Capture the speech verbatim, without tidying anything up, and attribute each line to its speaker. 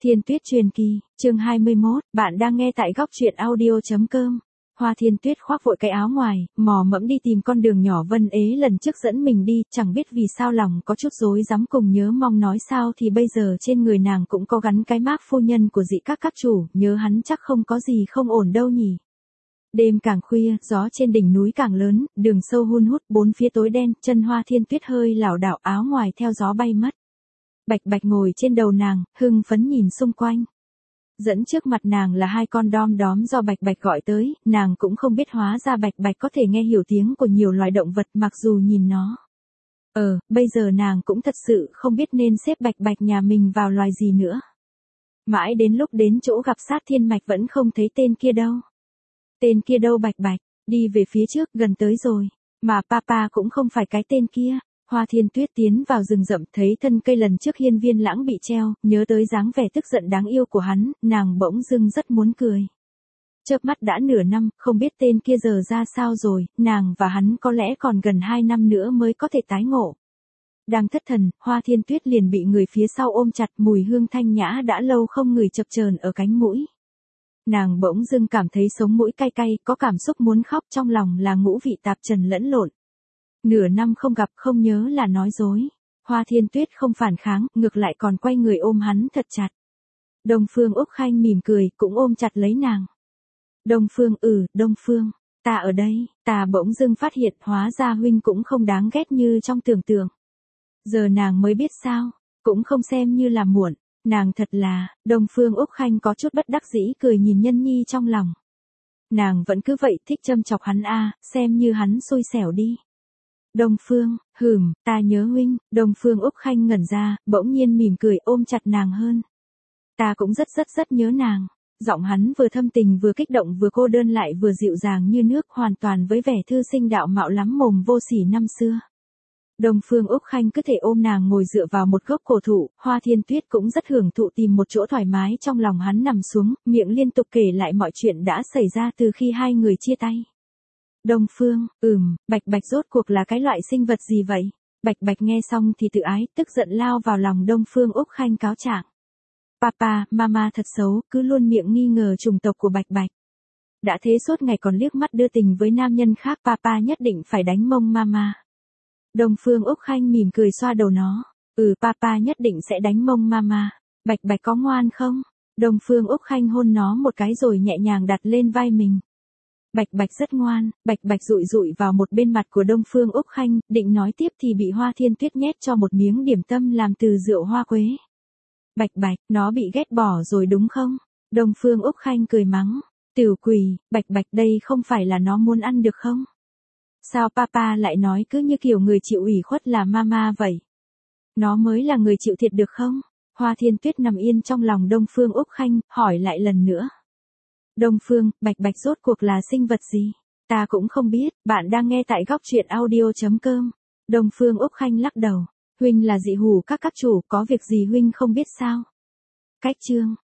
Speaker 1: Thiên Tuyết truyền kỳ, chương hai mươi mốt, bạn đang nghe tại góc truyện audio chấm com. Hoa Thiên Tuyết khoác vội cái áo ngoài, mò mẫm đi tìm con đường nhỏ Vân Ế lần trước dẫn mình đi, chẳng biết vì sao lòng có chút rối rắm cùng nhớ mong nói sao thì bây giờ trên người nàng cũng có gắn cái mác phu nhân của dị các các chủ, nhớ hắn chắc không có gì không ổn đâu nhỉ. Đêm càng khuya, gió trên đỉnh núi càng lớn, đường sâu hun hút, bốn phía tối đen, chân Hoa Thiên Tuyết hơi lảo đảo, áo ngoài theo gió bay mất. Bạch Bạch ngồi trên đầu nàng, hưng phấn nhìn xung quanh. Dẫn trước mặt nàng là hai con đom đóm do Bạch Bạch gọi tới, nàng cũng không biết hóa ra Bạch Bạch có thể nghe hiểu tiếng của nhiều loài động vật mặc dù nhìn nó. Ờ, bây giờ nàng cũng thật sự không biết nên xếp Bạch Bạch nhà mình vào loài gì nữa. Mãi đến lúc đến chỗ gặp sát thiên mạch vẫn không thấy tên kia đâu. Tên kia đâu Bạch Bạch, đi về phía trước, gần tới rồi. Mà papa cũng không phải cái tên kia. Hoa Thiên Tuyết tiến vào rừng rậm, thấy thân cây lần trước hiên viên lãng bị treo, nhớ tới dáng vẻ tức giận đáng yêu của hắn, nàng bỗng dưng rất muốn cười. Chớp mắt đã nửa năm, không biết tên kia giờ ra sao rồi, nàng và hắn có lẽ còn gần hai năm nữa mới có thể tái ngộ. Đang thất thần, Hoa Thiên Tuyết liền bị người phía sau ôm chặt, mùi hương thanh nhã đã lâu không ngửi chập chờn ở cánh mũi. Nàng bỗng dưng cảm thấy sống mũi cay cay, có cảm xúc muốn khóc, trong lòng là ngũ vị tạp trần lẫn lộn. Nửa năm không gặp, không nhớ là nói dối. Hoa Thiên Tuyết không phản kháng, ngược lại còn quay người ôm hắn thật chặt. Đông Phương Úc Khanh mỉm cười, cũng ôm chặt lấy nàng. Đông Phương, ừ, Đông Phương, ta ở đây. Ta bỗng dưng phát hiện hóa ra huynh cũng không đáng ghét như trong tưởng tượng. Giờ nàng mới biết sao, cũng không xem như là muộn. Nàng thật là, Đông Phương Úc Khanh có chút bất đắc dĩ cười nhìn Nhân Nhi trong lòng. Nàng vẫn cứ vậy thích châm chọc hắn a, xem như hắn xui xẻo đi. Đông Phương, hừm, ta nhớ huynh. Đông Phương Úc Khanh ngẩn ra, bỗng nhiên mỉm cười ôm chặt nàng hơn. Ta cũng rất rất rất nhớ nàng. Giọng hắn vừa thâm tình vừa kích động vừa cô đơn lại vừa dịu dàng như nước, hoàn toàn với vẻ thư sinh đạo mạo lắm mồm vô sỉ năm xưa. Đông Phương Úc Khanh cứ thể ôm nàng ngồi dựa vào một gốc cổ thụ, Hoa Thiên Tuyết cũng rất hưởng thụ tìm một chỗ thoải mái trong lòng hắn nằm xuống, miệng liên tục kể lại mọi chuyện đã xảy ra từ khi hai người chia tay. Đông Phương, ừm, Bạch Bạch rốt cuộc là cái loại sinh vật gì vậy? Bạch Bạch nghe xong thì tự ái, tức giận lao vào lòng Đông Phương Úc Khanh cáo trạng. Papa, mama thật xấu, cứ luôn miệng nghi ngờ chủng tộc của Bạch Bạch. Đã thế suốt ngày còn liếc mắt đưa tình với nam nhân khác, papa nhất định phải đánh mông mama. Đông Phương Úc Khanh mỉm cười xoa đầu nó. Ừ, papa nhất định sẽ đánh mông mama. Bạch Bạch có ngoan không? Đông Phương Úc Khanh hôn nó một cái rồi nhẹ nhàng đặt lên vai mình. Bạch Bạch rất ngoan. Bạch Bạch dụi dụi vào một bên mặt của Đông Phương Úc Khanh, định nói tiếp thì bị Hoa Thiên Tuyết nhét cho một miếng điểm tâm làm từ rượu hoa quế. Bạch Bạch, nó bị ghét bỏ rồi đúng không? Đông Phương Úc Khanh cười mắng. Tiểu quỷ, Bạch Bạch đây không phải là nó muốn ăn được không? Sao papa lại nói cứ như kiểu người chịu ủy khuất là mama vậy? Nó mới là người chịu thiệt được không? Hoa Thiên Tuyết nằm yên trong lòng Đông Phương Úc Khanh, hỏi lại lần nữa. Đông Phương, Bạch Bạch rốt cuộc là sinh vật gì? Ta cũng không biết, bạn đang nghe tại góc truyện audio chấm com. Đông Phương Úc Khanh lắc đầu. Huynh là dị hủ các các chủ, có việc gì huynh không biết sao? Cách chương.